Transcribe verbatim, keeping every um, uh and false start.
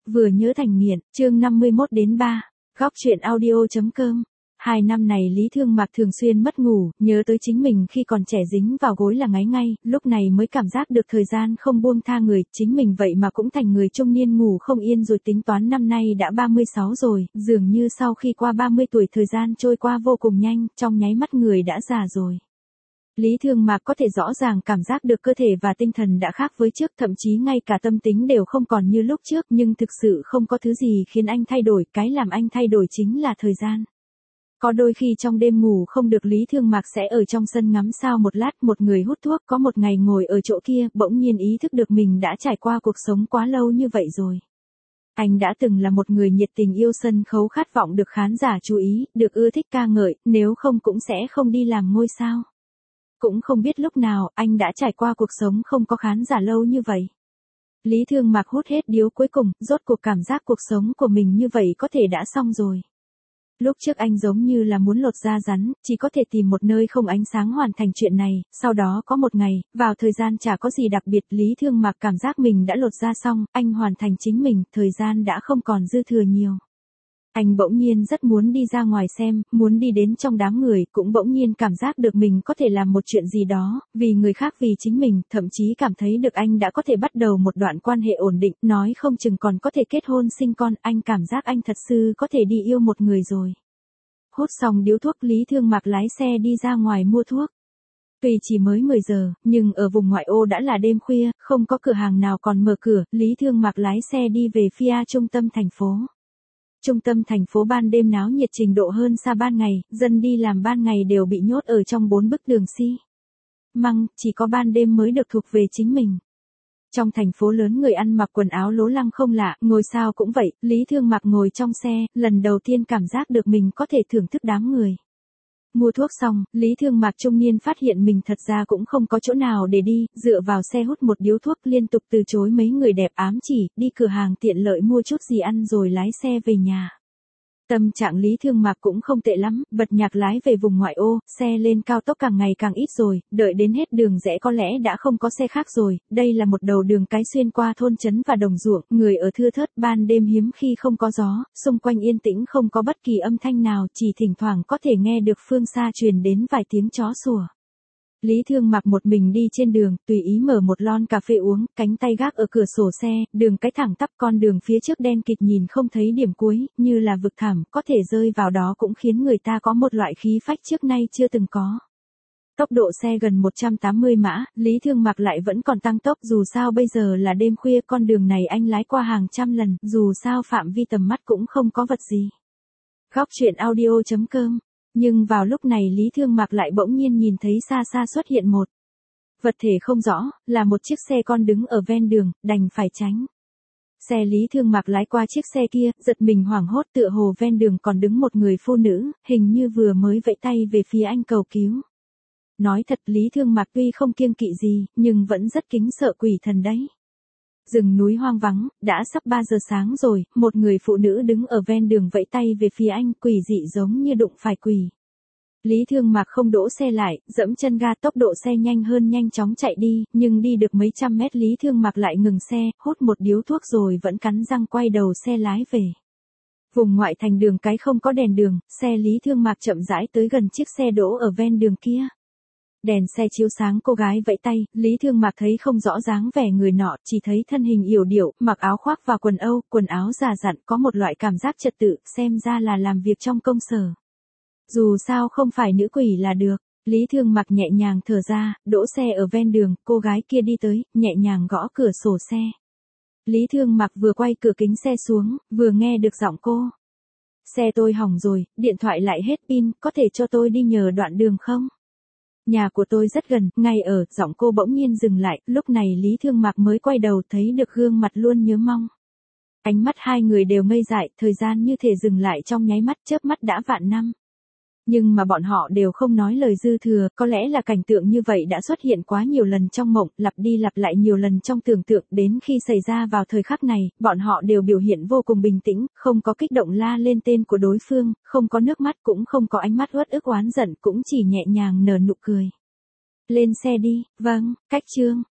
Vừa nhớ thành nghiện, chương năm mươi mốt đến ba, góc truyện audio.com. Hai năm này Lý Thương Mạc thường xuyên mất ngủ, nhớ tới chính mình khi còn trẻ dính vào gối là ngáy ngay, lúc này mới cảm giác được thời gian không buông tha người, chính mình vậy mà cũng thành người trung niên ngủ không yên rồi, tính toán năm nay đã ba mươi sáu rồi, dường như sau khi qua ba mươi tuổi thời gian trôi qua vô cùng nhanh, trong nháy mắt người đã già rồi. Lý Thương Mạc có thể rõ ràng cảm giác được cơ thể và tinh thần đã khác với trước, thậm chí ngay cả tâm tính đều không còn như lúc trước, nhưng thực sự không có thứ gì khiến anh thay đổi, cái làm anh thay đổi chính là thời gian. Có đôi khi trong đêm ngủ không được, Lý Thương Mạc sẽ ở trong sân ngắm sao một lát, một người hút thuốc, có một ngày ngồi ở chỗ kia, bỗng nhiên ý thức được mình đã trải qua cuộc sống quá lâu như vậy rồi. Anh đã từng là một người nhiệt tình yêu sân khấu, khát vọng được khán giả chú ý, được ưa thích ca ngợi, nếu không cũng sẽ không đi làm ngôi sao. Cũng không biết lúc nào, anh đã trải qua cuộc sống không có khán giả lâu như vậy. Lý Thương Mạc hút hết điếu cuối cùng, rốt cuộc cảm giác cuộc sống của mình như vậy có thể đã xong rồi. Lúc trước anh giống như là muốn lột da rắn, chỉ có thể tìm một nơi không ánh sáng hoàn thành chuyện này, sau đó có một ngày, vào thời gian chả có gì đặc biệt, Lý Thương Mạc cảm giác mình đã lột da xong, anh hoàn thành chính mình, thời gian đã không còn dư thừa nhiều. Anh bỗng nhiên rất muốn đi ra ngoài xem, muốn đi đến trong đám người, cũng bỗng nhiên cảm giác được mình có thể làm một chuyện gì đó, vì người khác vì chính mình, thậm chí cảm thấy được anh đã có thể bắt đầu một đoạn quan hệ ổn định, nói không chừng còn có thể kết hôn sinh con, anh cảm giác anh thật sự có thể đi yêu một người rồi. Hút xong điếu thuốc, Lý Thương Mạc lái xe đi ra ngoài mua thuốc. Tuy chỉ mới mười giờ, nhưng ở vùng ngoại ô đã là đêm khuya, không có cửa hàng nào còn mở cửa, Lý Thương Mạc lái xe đi về phía trung tâm thành phố. Trung tâm thành phố ban đêm náo nhiệt trình độ hơn xa ban ngày, dân đi làm ban ngày đều bị nhốt ở trong bốn bức đường xi măng, chỉ có ban đêm mới được thuộc về chính mình. Trong thành phố lớn người ăn mặc quần áo lố lăng không lạ, ngồi sao cũng vậy, Lý Thương Mạc ngồi trong xe, lần đầu tiên cảm giác được mình có thể thưởng thức đám người. Mua thuốc xong, Lý Thương Mạc trung niên phát hiện mình thật ra cũng không có chỗ nào để đi, dựa vào xe hút một điếu thuốc, liên tục từ chối mấy người đẹp ám chỉ, đi cửa hàng tiện lợi mua chút gì ăn rồi lái xe về nhà. Tâm trạng Lý Thương Mạc cũng không tệ lắm, bật nhạc lái về vùng ngoại ô, xe lên cao tốc càng ngày càng ít rồi, đợi đến hết đường rẽ có lẽ đã không có xe khác rồi, đây là một đầu đường cái xuyên qua thôn trấn và đồng ruộng, người ở thưa thớt, ban đêm hiếm khi không có gió, xung quanh yên tĩnh không có bất kỳ âm thanh nào, chỉ thỉnh thoảng có thể nghe được phương xa truyền đến vài tiếng chó sủa. Lý Thương Mạc một mình đi trên đường, tùy ý mở một lon cà phê uống, cánh tay gác ở cửa sổ xe, đường cái thẳng tắp, con đường phía trước đen kịt nhìn không thấy điểm cuối, như là vực thẳm, có thể rơi vào đó cũng khiến người ta có một loại khí phách trước nay chưa từng có. Tốc độ xe gần một trăm tám mươi mã, Lý Thương Mạc lại vẫn còn tăng tốc, dù sao bây giờ là đêm khuya, con đường này anh lái qua hàng trăm lần, dù sao phạm vi tầm mắt cũng không có vật gì. Góc truyện audio.com. Nhưng vào lúc này Lý Thương Mạc lại bỗng nhiên nhìn thấy xa xa xuất hiện một vật thể không rõ, là một chiếc xe con đứng ở ven đường, đành phải tránh. Xe Lý Thương Mạc lái qua chiếc xe kia, giật mình hoảng hốt, tựa hồ ven đường còn đứng một người phụ nữ, hình như vừa mới vẫy tay về phía anh cầu cứu. Nói thật, Lý Thương Mạc tuy không kiêng kỵ gì, nhưng vẫn rất kính sợ quỷ thần đấy. Rừng núi hoang vắng, đã sắp ba giờ sáng rồi, một người phụ nữ đứng ở ven đường vẫy tay về phía anh, quỷ dị giống như đụng phải quỷ. Lý Thương Mạc không đỗ xe lại, dẫm chân ga, tốc độ xe nhanh hơn, nhanh chóng chạy đi, nhưng đi được mấy trăm mét Lý Thương Mạc lại ngừng xe, hút một điếu thuốc rồi vẫn cắn răng quay đầu xe lái về. Vùng ngoại thành đường cái không có đèn đường, xe Lý Thương Mạc chậm rãi tới gần chiếc xe đỗ ở ven đường kia. Đèn xe chiếu sáng, cô gái vẫy tay, Lý Thương Mạc thấy không rõ dáng vẻ người nọ, chỉ thấy thân hình yểu điệu, mặc áo khoác và quần âu, quần áo già dặn, có một loại cảm giác trật tự, xem ra là làm việc trong công sở. Dù sao không phải nữ quỷ là được, Lý Thương Mạc nhẹ nhàng thở ra, đỗ xe ở ven đường, cô gái kia đi tới, nhẹ nhàng gõ cửa sổ xe. Lý Thương Mạc vừa quay cửa kính xe xuống, vừa nghe được giọng cô. Xe tôi hỏng rồi, điện thoại lại hết pin, có thể cho tôi đi nhờ đoạn đường không? Nhà của tôi rất gần, ngay ở, giọng cô bỗng nhiên dừng lại, lúc này Lý Thương Mạc mới quay đầu thấy được gương mặt luôn nhớ mong. Ánh mắt hai người đều ngây dại, thời gian như thể dừng lại trong nháy mắt, chớp mắt đã vạn năm. Nhưng mà bọn họ đều không nói lời dư thừa, có lẽ là cảnh tượng như vậy đã xuất hiện quá nhiều lần trong mộng, lặp đi lặp lại nhiều lần trong tưởng tượng, đến khi xảy ra vào thời khắc này, bọn họ đều biểu hiện vô cùng bình tĩnh, không có kích động la lên tên của đối phương, không có nước mắt, cũng không có ánh mắt uất ức oán giận, cũng chỉ nhẹ nhàng nở nụ cười. Lên xe đi, vâng, cách chương.